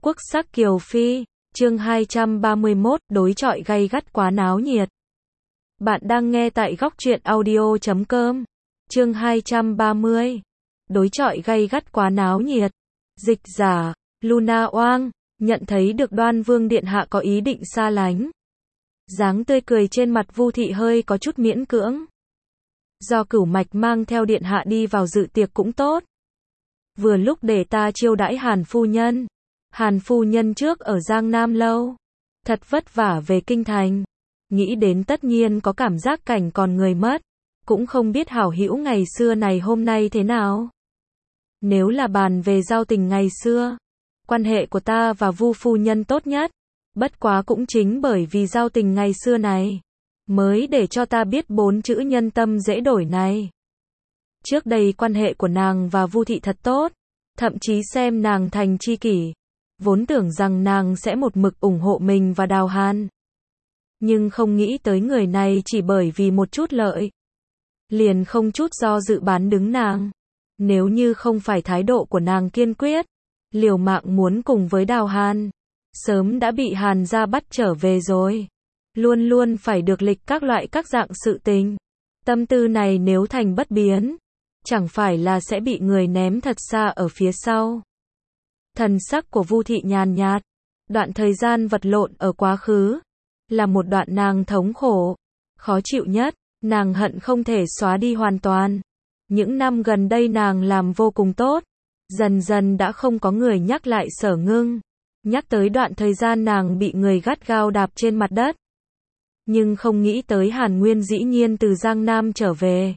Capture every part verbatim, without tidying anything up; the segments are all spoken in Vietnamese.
Quốc sắc Kiều Phi, chương hai trăm ba mươi mốt, đối chọi gay gắt quá náo nhiệt. Bạn đang nghe tại góc truyện audio chấm com. Chương hai trăm ba mươi. Đối chọi gay gắt quá náo nhiệt. Dịch giả, Luna Oang, nhận thấy được Đoan Vương điện hạ có ý định xa lánh. Dáng tươi cười trên mặt Vu thị hơi có chút miễn cưỡng. Do Cửu Mạch mang theo điện hạ đi vào dự tiệc cũng tốt. Vừa lúc để ta chiêu đãi Hàn phu nhân. Hàn phu nhân trước ở Giang Nam lâu, thật vất vả về kinh thành, nghĩ đến tất nhiên có cảm giác cảnh còn người mất, cũng không biết hảo hữu ngày xưa này hôm nay thế nào. Nếu là bàn về giao tình ngày xưa, quan hệ của ta và Vu phu nhân tốt nhất, bất quá cũng chính bởi vì giao tình ngày xưa này, mới để cho ta biết bốn chữ nhân tâm dễ đổi này. Trước đây quan hệ của nàng và Vu thị thật tốt, thậm chí xem nàng thành tri kỷ. Vốn tưởng rằng nàng sẽ một mực ủng hộ mình và Đào Hàn. Nhưng không nghĩ tới người này chỉ bởi vì một chút lợi, liền không chút do dự bán đứng nàng. Nếu như không phải thái độ của nàng kiên quyết, liều mạng muốn cùng với Đào Hàn, sớm đã bị Hàn gia bắt trở về rồi. Luôn luôn phải được lịch các loại các dạng sự tình. Tâm tư này nếu thành bất biến, chẳng phải là sẽ bị người ném thật xa ở phía sau. Thần sắc của Vu thị nhàn nhạt, đoạn thời gian vật lộn ở quá khứ, là một đoạn nàng thống khổ, khó chịu nhất, nàng hận không thể xóa đi hoàn toàn. Những năm gần đây nàng làm vô cùng tốt, dần dần đã không có người nhắc lại Sở Ngưng, nhắc tới đoạn thời gian nàng bị người gắt gao đạp trên mặt đất. Nhưng không nghĩ tới Hàn Nguyên dĩ nhiên từ Giang Nam trở về.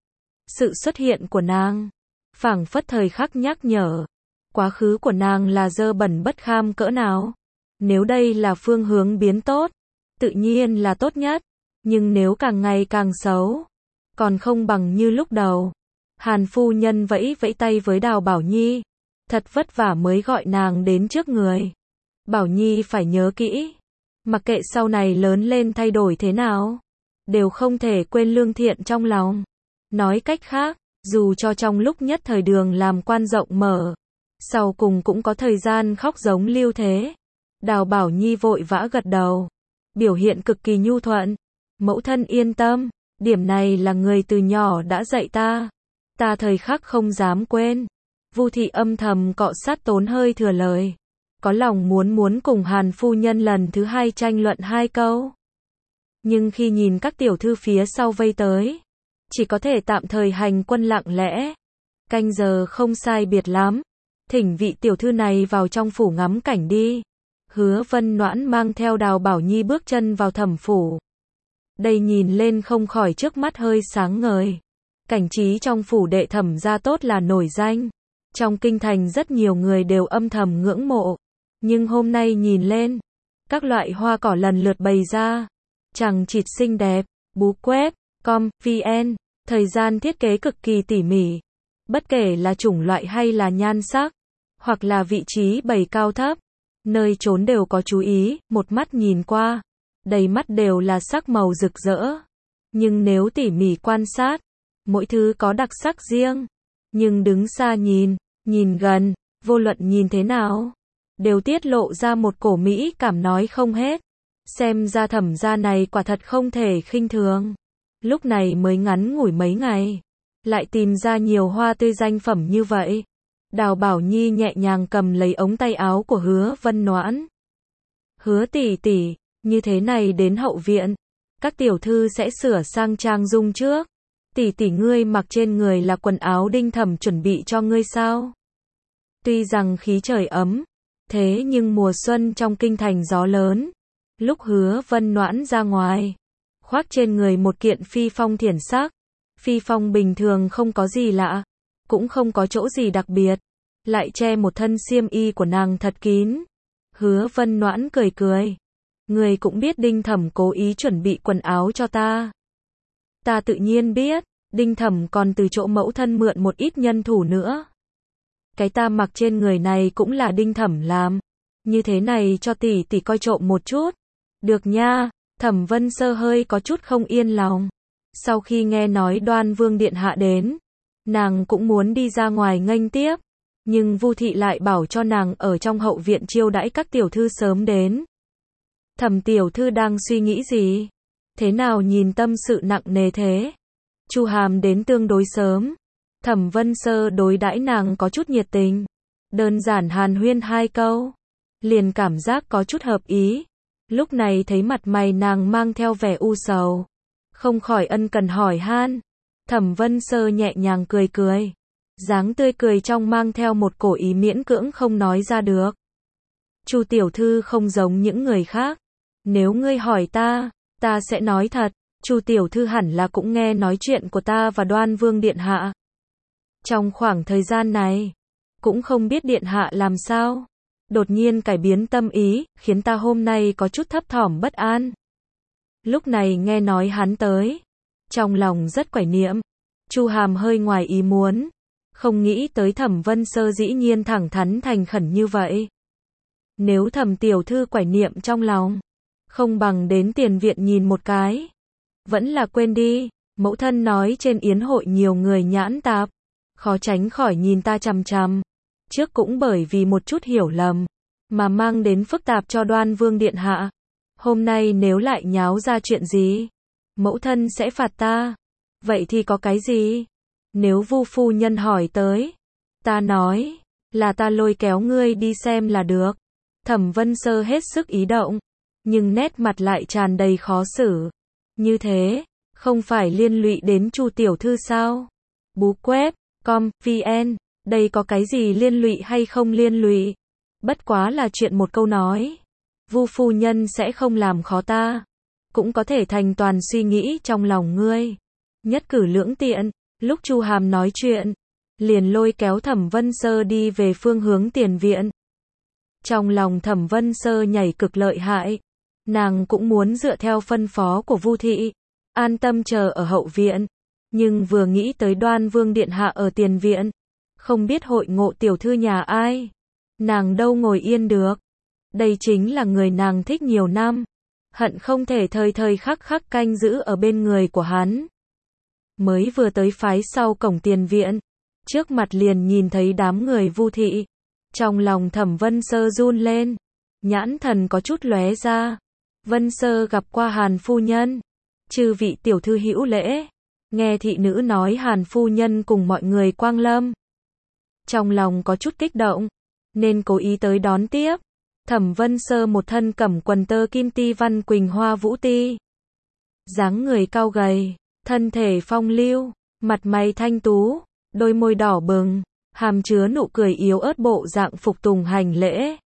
Sự xuất hiện của nàng, phảng phất thời khắc nhắc nhở. Quá khứ của nàng là dơ bẩn bất kham cỡ nào. Nếu đây là phương hướng biến tốt, tự nhiên là tốt nhất. Nhưng nếu càng ngày càng xấu, còn không bằng như lúc đầu. Hàn phu nhân vẫy vẫy tay với Đào Bảo Nhi. Thật vất vả mới gọi nàng đến trước người. Bảo Nhi phải nhớ kỹ. Mặc kệ sau này lớn lên thay đổi thế nào, đều không thể quên lương thiện trong lòng. Nói cách khác, dù cho trong lúc nhất thời đường làm quan rộng mở, sau cùng cũng có thời gian khóc giống Lưu Thế. Đào Bảo Nhi vội vã gật đầu, biểu hiện cực kỳ nhu thuận. Mẫu thân yên tâm, điểm này là người từ nhỏ đã dạy ta, ta thời khắc không dám quên. Vu thị âm thầm cọ sát tốn hơi thừa lời, có lòng muốn muốn cùng Hàn phu nhân lần thứ hai tranh luận hai câu. Nhưng khi nhìn các tiểu thư phía sau vây tới, chỉ có thể tạm thời hành quân lặng lẽ. Canh giờ không sai biệt lắm, thỉnh vị tiểu thư này vào trong phủ ngắm cảnh đi. Hứa Vân Noãn mang theo Đào Bảo Nhi bước chân vào thẩm phủ. Đây nhìn lên không khỏi trước mắt hơi sáng ngời. Cảnh trí trong phủ đệ thẩm gia tốt là nổi danh. Trong kinh thành rất nhiều người đều âm thầm ngưỡng mộ. Nhưng hôm nay nhìn lên, các loại hoa cỏ lần lượt bày ra. Chằng chịt xinh đẹp, bú quét, com, vn, thời gian thiết kế cực kỳ tỉ mỉ. Bất kể là chủng loại hay là nhan sắc, hoặc là vị trí bày cao thấp, nơi trốn đều có chú ý, một mắt nhìn qua, đầy mắt đều là sắc màu rực rỡ. Nhưng nếu tỉ mỉ quan sát, mỗi thứ có đặc sắc riêng. Nhưng đứng xa nhìn, nhìn gần, vô luận nhìn thế nào, đều tiết lộ ra một cổ mỹ cảm nói không hết. Xem ra thẩm gia này quả thật không thể khinh thường. Lúc này mới ngắn ngủi mấy ngày, lại tìm ra nhiều hoa tươi danh phẩm như vậy. Đào Bảo Nhi nhẹ nhàng cầm lấy ống tay áo của Hứa Vân Noãn. Hứa tỷ tỷ, như thế này đến hậu viện, các tiểu thư sẽ sửa sang trang dung trước. Tỷ tỷ ngươi mặc trên người là quần áo Đinh Thẩm chuẩn bị cho ngươi sao? Tuy rằng khí trời ấm, thế nhưng mùa xuân trong kinh thành gió lớn. Lúc Hứa Vân Noãn ra ngoài, khoác trên người một kiện phi phong thiển sắc. Phi phong bình thường không có gì lạ, cũng không có chỗ gì đặc biệt, lại che một thân xiêm y của nàng thật kín. Hứa Vân Noãn cười cười, người cũng biết Đinh Thẩm cố ý chuẩn bị quần áo cho ta. Ta tự nhiên biết, Đinh Thẩm còn từ chỗ mẫu thân mượn một ít nhân thủ nữa. Cái ta mặc trên người này cũng là Đinh Thẩm làm, như thế này cho tỷ tỷ coi trộm một chút. Được nha. Thẩm Vân Sơ hơi có chút không yên lòng. Sau khi nghe nói Đoan Vương điện hạ đến, nàng cũng muốn đi ra ngoài nghênh tiếp, Nhưng Vu thị lại bảo cho nàng ở trong hậu viện chiêu đãi các tiểu thư sớm đến. Thẩm tiểu thư đang suy nghĩ gì? Thế nào nhìn tâm sự nặng nề thế? Chu Hàm đến tương đối sớm. Thẩm Vân Sơ đối đãi nàng có chút nhiệt tình. Đơn giản hàn huyên hai câu. Liền cảm giác có chút hợp ý. Lúc này thấy mặt mày nàng mang theo vẻ u sầu. Không khỏi ân cần hỏi han. Thẩm Vân Sơ nhẹ nhàng cười cười. Dáng tươi cười trong mang theo một cổ ý miễn cưỡng không nói ra được. Chu tiểu thư không giống những người khác. Nếu ngươi hỏi ta, ta sẽ nói thật. Chu tiểu thư hẳn là cũng nghe nói chuyện của ta và Đoan Vương điện hạ. Trong khoảng thời gian này, cũng không biết điện hạ làm sao. Đột nhiên cải biến tâm ý, khiến ta hôm nay có chút thấp thỏm bất an. Lúc này nghe nói hắn tới, trong lòng rất quẩy niệm. Chu Hàm hơi ngoài ý muốn, không nghĩ tới Thẩm Vân Sơ dĩ nhiên thẳng thắn thành khẩn như vậy. Nếu Thẩm tiểu thư quẩy niệm trong lòng, không bằng đến tiền viện nhìn một cái. Vẫn là quên đi, mẫu thân nói trên yến hội nhiều người nhãn tạp, khó tránh khỏi nhìn ta chằm chằm. Trước cũng bởi vì một chút hiểu lầm, mà mang đến phức tạp cho Đoan Vương điện hạ. Hôm nay nếu lại nháo ra chuyện gì, mẫu thân sẽ phạt ta. Vậy thì có cái gì? Nếu Vu phu nhân hỏi tới, ta nói, là ta lôi kéo ngươi đi xem là được. Thẩm Vân Sơ hết sức ý động, nhưng nét mặt lại tràn đầy khó xử. Như thế, không phải liên lụy đến Chu tiểu thư sao? Bú quét, com, vn, đây có cái gì liên lụy hay không liên lụy? Bất quá là chuyện một câu nói. Vu phu nhân sẽ không làm khó ta. Cũng có thể thành toàn suy nghĩ trong lòng ngươi. Nhất cử lưỡng tiện, lúc Chu Hàm nói chuyện, liền lôi kéo Thẩm Vân Sơ đi về phương hướng tiền viện. Trong lòng Thẩm Vân Sơ nhảy cực lợi hại. Nàng cũng muốn dựa theo phân phó của Vu thị, an tâm chờ ở hậu viện. Nhưng vừa nghĩ tới Đoan Vương điện hạ ở tiền viện, không biết hội ngộ tiểu thư nhà ai, nàng đâu ngồi yên được. Đây chính là người nàng thích nhiều năm, hận không thể thời thời khắc khắc canh giữ ở bên người của hắn. Mới vừa tới phái sau cổng tiền viện, trước mặt liền nhìn thấy đám người Vu thị. Trong lòng Thẩm Vân Sơ run lên, nhãn thần có chút lóe ra. Vân Sơ gặp qua Hàn phu nhân. Chư vị tiểu thư hữu lễ. Nghe thị nữ nói Hàn phu nhân cùng mọi người quang lâm. Trong lòng có chút kích động, nên cố ý tới đón tiếp. Thẩm Vân Sơ một thân cẩm quần tơ kim ti văn quỳnh hoa vũ ti. Dáng người cao gầy, thân thể phong lưu, mặt mày thanh tú, đôi môi đỏ bừng, hàm chứa nụ cười yếu ớt bộ dạng phục tùng hành lễ.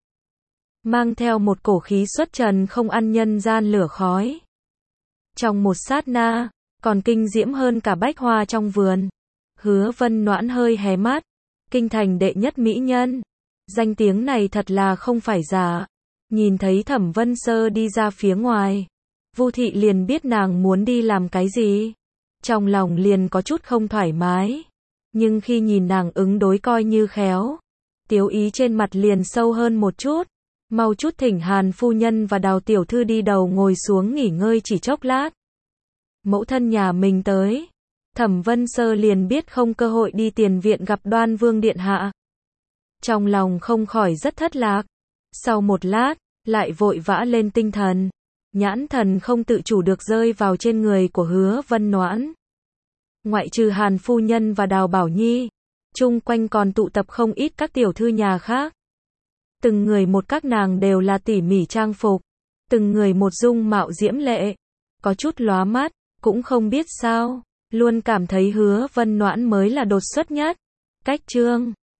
Mang theo một cổ khí xuất trần không ăn nhân gian lửa khói. Trong một sát na, còn kinh diễm hơn cả bách hoa trong vườn. Hứa Vân Noãn hơi hé mắt, kinh thành đệ nhất mỹ nhân. Danh tiếng này thật là không phải giả. Nhìn thấy Thẩm Vân Sơ đi ra phía ngoài, Vu thị liền biết nàng muốn đi làm cái gì. Trong lòng liền có chút không thoải mái. Nhưng khi nhìn nàng ứng đối coi như khéo, tiếu ý trên mặt liền sâu hơn một chút. Mau chút thỉnh Hàn phu nhân và Đào tiểu thư đi đầu ngồi xuống nghỉ ngơi chỉ chốc lát. Mẫu thân nhà mình tới. Thẩm Vân Sơ liền biết không cơ hội đi tiền viện gặp Đoan Vương điện hạ. Trong lòng không khỏi rất thất lạc. Sau một lát, lại vội vã lên tinh thần. Nhãn thần không tự chủ được rơi vào trên người của Hứa Vân Noãn. Ngoại trừ Hàn phu nhân và Đào Bảo Nhi, chung quanh còn tụ tập không ít các tiểu thư nhà khác. Từng người một các nàng đều là tỉ mỉ trang phục, từng người một dung mạo diễm lệ, có chút lóa mắt, cũng không biết sao, luôn cảm thấy Hứa Vân Noãn mới là đột xuất nhất. Cách chương